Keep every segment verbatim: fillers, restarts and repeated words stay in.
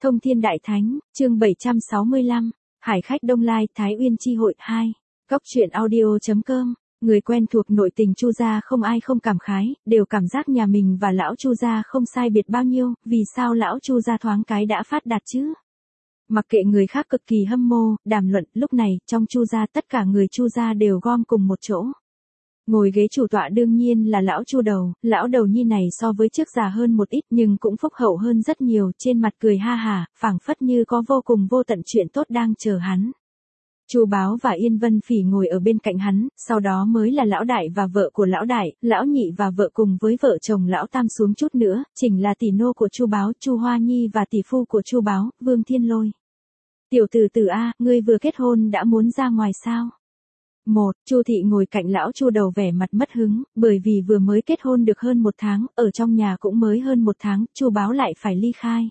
Thông Thiên Đại Thánh, chương bảy trăm sáu mươi lăm, Hải khách Đông Lai, Thái Uyên chi hội hai. Góc truyện audio.com, người quen thuộc nội tình Chu gia không ai không cảm khái, đều cảm giác nhà mình và lão Chu gia không sai biệt bao nhiêu, vì sao lão Chu gia thoáng cái đã phát đạt chứ? Mặc kệ người khác cực kỳ hâm mộ, đàm luận, lúc này, trong Chu gia tất cả người Chu gia đều gom cùng một chỗ. Ngồi ghế chủ tọa đương nhiên là lão Chu đầu, lão đầu nhi này so với trước già hơn một ít nhưng cũng phúc hậu hơn rất nhiều, trên mặt cười ha hả, phảng phất như có vô cùng vô tận chuyện tốt đang chờ hắn. Chu Báo và Yên Vân Phỉ ngồi ở bên cạnh hắn, sau đó mới là lão đại và vợ của lão đại, lão nhị và vợ cùng với vợ chồng lão tam xuống chút nữa, chỉnh là tỷ nô của Chu Báo, Chu Hoa Nhi và tỷ phu của Chu Báo, Vương Thiên Lôi. Tiểu tử tử a, ngươi vừa kết hôn đã muốn ra ngoài sao? Một, Chu thị ngồi cạnh lão Chu đầu vẻ mặt mất hứng, bởi vì vừa mới kết hôn được hơn một tháng, ở trong nhà cũng mới hơn một tháng, Chu Báo lại phải ly khai.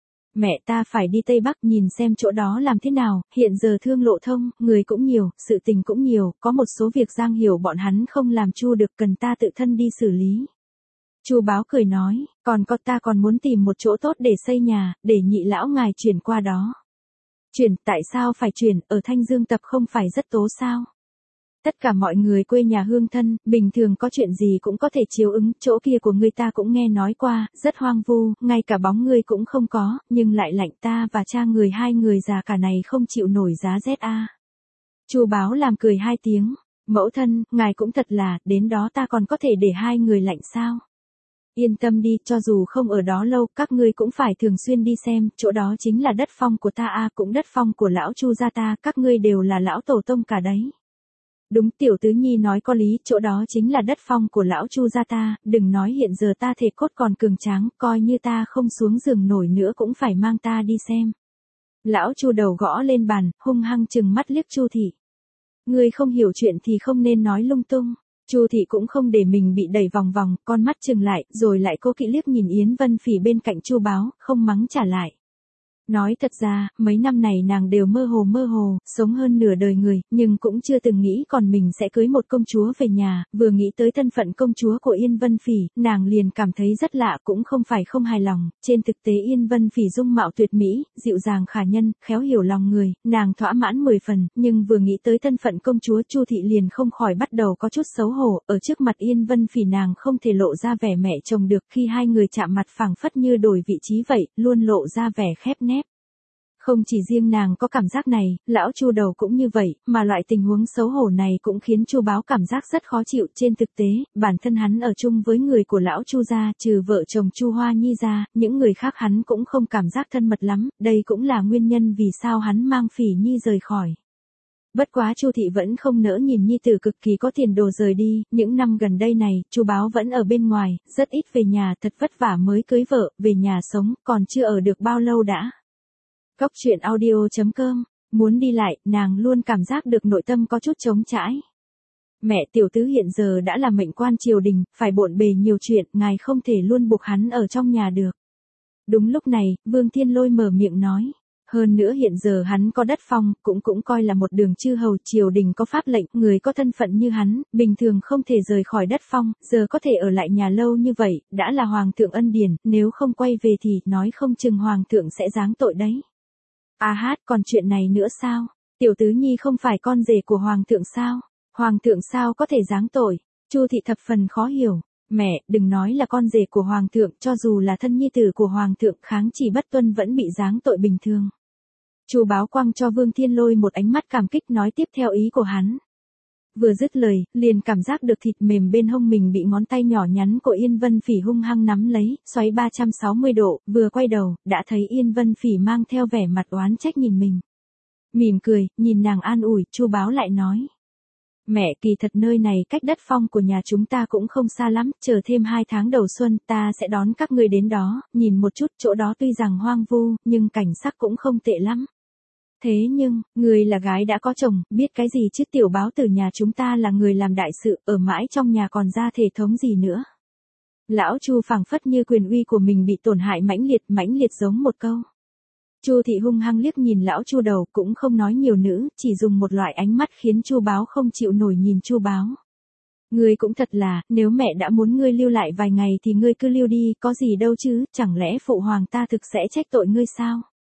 Mẹ ta phải đi Tây Bắc nhìn xem chỗ đó làm thế nào, hiện giờ thương lộ thông, người cũng nhiều, sự tình cũng nhiều, có một số việc Giang Hiểu bọn hắn không làm chu được cần ta tự thân đi xử lý. Chu Báo cười nói, còn có ta còn muốn tìm một chỗ tốt để xây nhà, để nhị lão ngài chuyển qua đó. Chuyển, tại sao phải chuyển, ở Thanh Dương tập không phải rất tố sao? Tất cả mọi người quê nhà hương thân, bình thường có chuyện gì cũng có thể chiếu ứng, chỗ kia của người ta cũng nghe nói qua, rất hoang vu, ngay cả bóng người cũng không có, nhưng lại lạnh ta và cha người hai người già cả này không chịu nổi giá rét a. Chu Báo làm cười hai tiếng, mẫu thân, ngài cũng thật là, đến đó ta còn có thể để hai người lạnh sao? Yên tâm đi, cho dù không ở đó lâu, các ngươi cũng phải thường xuyên đi xem, chỗ đó chính là đất phong của ta a, cũng đất phong của lão Chu gia ta, các ngươi đều là lão tổ tông cả đấy. Đúng, tiểu tứ nhi nói có lý, chỗ đó chính là đất phong của lão Chu gia ta, đừng nói hiện giờ ta thể cốt còn cường tráng, coi như ta không xuống giường nổi nữa cũng phải mang ta đi xem. Lão Chu đầu gõ lên bàn, hung hăng chừng mắt liếc Chu thị. Ngươi không hiểu chuyện thì không nên nói lung tung. Chu thị cũng không để mình bị đẩy vòng vòng, con mắt chừng lại, rồi lại cố kỵ liếc nhìn Yến Vân Phỉ bên cạnh Chu Báo, không mắng trả lại. Nói thật ra, mấy năm này nàng đều mơ hồ mơ hồ, sống hơn nửa đời người, nhưng cũng chưa từng nghĩ còn mình sẽ cưới một công chúa về nhà, vừa nghĩ tới thân phận công chúa của Yên Vân Phỉ, nàng liền cảm thấy rất lạ, cũng không phải không hài lòng, trên thực tế Yên Vân Phỉ dung mạo tuyệt mỹ, dịu dàng khả nhân, khéo hiểu lòng người, nàng thỏa mãn mười phần, nhưng vừa nghĩ tới thân phận công chúa Chu thị liền không khỏi bắt đầu có chút xấu hổ, ở trước mặt Yên Vân Phỉ nàng không thể lộ ra vẻ mẹ chồng được, khi hai người chạm mặt phảng phất như đổi vị trí vậy, luôn lộ ra vẻ khép nép. Không chỉ riêng nàng có cảm giác này, lão Chu đầu cũng như vậy, mà loại tình huống xấu hổ này cũng khiến Chu Báo cảm giác rất khó chịu. Trên thực tế, bản thân hắn ở chung với người của lão Chu gia, trừ vợ chồng Chu Hoa Nhi ra, những người khác hắn cũng không cảm giác thân mật lắm, đây cũng là nguyên nhân vì sao hắn mang Phỉ Nhi rời khỏi. Bất quá Chu thị vẫn không nỡ nhìn nhi tử cực kỳ có tiền đồ rời đi, những năm gần đây này, Chu Báo vẫn ở bên ngoài, rất ít về nhà, thật vất vả mới cưới vợ, về nhà sống, còn chưa ở được bao lâu đã. Góc truyện audio.com, muốn đi lại, nàng luôn cảm giác được nội tâm có chút trống trải. Mẹ tiểu tứ hiện giờ đã là mệnh quan triều đình, phải bộn bề nhiều chuyện, ngài không thể luôn buộc hắn ở trong nhà được. Đúng lúc này, Vương Thiên Lôi mở miệng nói. Hơn nữa hiện giờ hắn có đất phong, cũng cũng coi là một đường chư hầu, triều đình có pháp lệnh, người có thân phận như hắn, bình thường không thể rời khỏi đất phong, giờ có thể ở lại nhà lâu như vậy, đã là hoàng thượng ân điển, nếu không quay về thì, nói không chừng hoàng thượng sẽ giáng tội đấy. À hát, còn chuyện này nữa sao? Tiểu tứ nhi không phải con rể của hoàng thượng sao? Hoàng thượng sao có thể giáng tội? Chu thị thập phần khó hiểu. Mẹ, đừng nói là con rể của hoàng thượng, cho dù là thân nhi tử của hoàng thượng, kháng chỉ bất tuân vẫn bị giáng tội bình thường. Chu Báo quăng cho Vương Thiên Lôi một ánh mắt cảm kích, nói tiếp theo ý của hắn. Vừa dứt lời, liền cảm giác được thịt mềm bên hông mình bị ngón tay nhỏ nhắn của Yên Vân Phỉ hung hăng nắm lấy, xoáy ba trăm sáu mươi độ, vừa quay đầu, đã thấy Yên Vân Phỉ mang theo vẻ mặt oán trách nhìn mình. Mỉm cười, nhìn nàng an ủi, Chu Báo lại nói. Mẹ, kỳ thật nơi này cách đất phong của nhà chúng ta cũng không xa lắm, chờ thêm hai tháng đầu xuân, ta sẽ đón các ngươi đến đó, nhìn một chút, chỗ đó tuy rằng hoang vu, nhưng cảnh sắc cũng không tệ lắm. Thế nhưng, người là gái đã có chồng, biết cái gì chứ, tiểu Báo tử nhà chúng ta là người làm đại sự, ở mãi trong nhà còn ra thể thống gì nữa. Lão Chu phảng phất như quyền uy của mình bị tổn hại mãnh liệt, mãnh liệt giống một câu. Chu thị hung hăng liếc nhìn lão Chu đầu, cũng không nói nhiều nữa, chỉ dùng một loại ánh mắt khiến Chu Báo không chịu nổi nhìn Chu Báo. Ngươi cũng thật là, nếu mẹ đã muốn ngươi lưu lại vài ngày thì ngươi cứ lưu đi, có gì đâu chứ, chẳng lẽ phụ hoàng ta thực sẽ trách tội ngươi sao?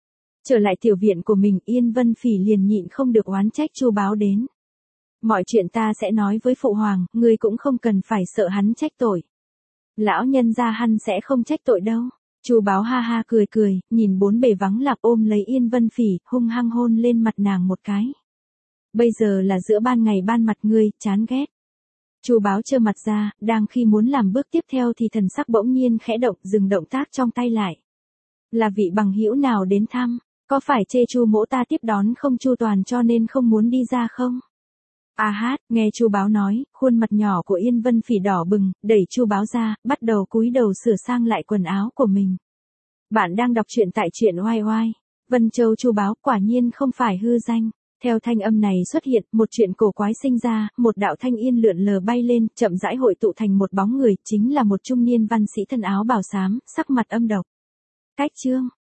Trở lại tiểu viện của mình, Yên Vân Phỉ liền nhịn không được oán trách Chu Báo đến. Mọi chuyện ta sẽ nói với phụ hoàng, ngươi cũng không cần phải sợ hắn trách tội. Lão nhân gia hắn sẽ không trách tội đâu. Chu Báo ha ha cười cười, nhìn bốn bề vắng lặng ôm lấy Yên Vân Phỉ, hung hăng hôn lên mặt nàng một cái. Bây giờ là giữa ban ngày ban mặt ngươi, chán ghét. Chu Báo trơ mặt ra, đang khi muốn làm bước tiếp theo thì thần sắc bỗng nhiên khẽ động, dừng động tác trong tay lại. Là vị bằng hữu nào đến thăm, có phải chê Chu mỗ ta tiếp đón không chu toàn cho nên không muốn đi ra không? A hát, nghe Chu Báo nói, khuôn mặt nhỏ của Yên Vân Phỉ đỏ bừng, đẩy Chu Báo ra, bắt đầu cúi đầu sửa sang lại quần áo của mình. Bạn đang đọc truyện tại truyện oai oai. Vân Châu Chu Báo quả nhiên không phải hư danh. Theo thanh âm này xuất hiện, một chuyện cổ quái sinh ra, một đạo thanh yên lượn lờ bay lên, chậm rãi hội tụ thành một bóng người, chính là một trung niên văn sĩ thân áo bào xám, sắc mặt âm độc. Cách chương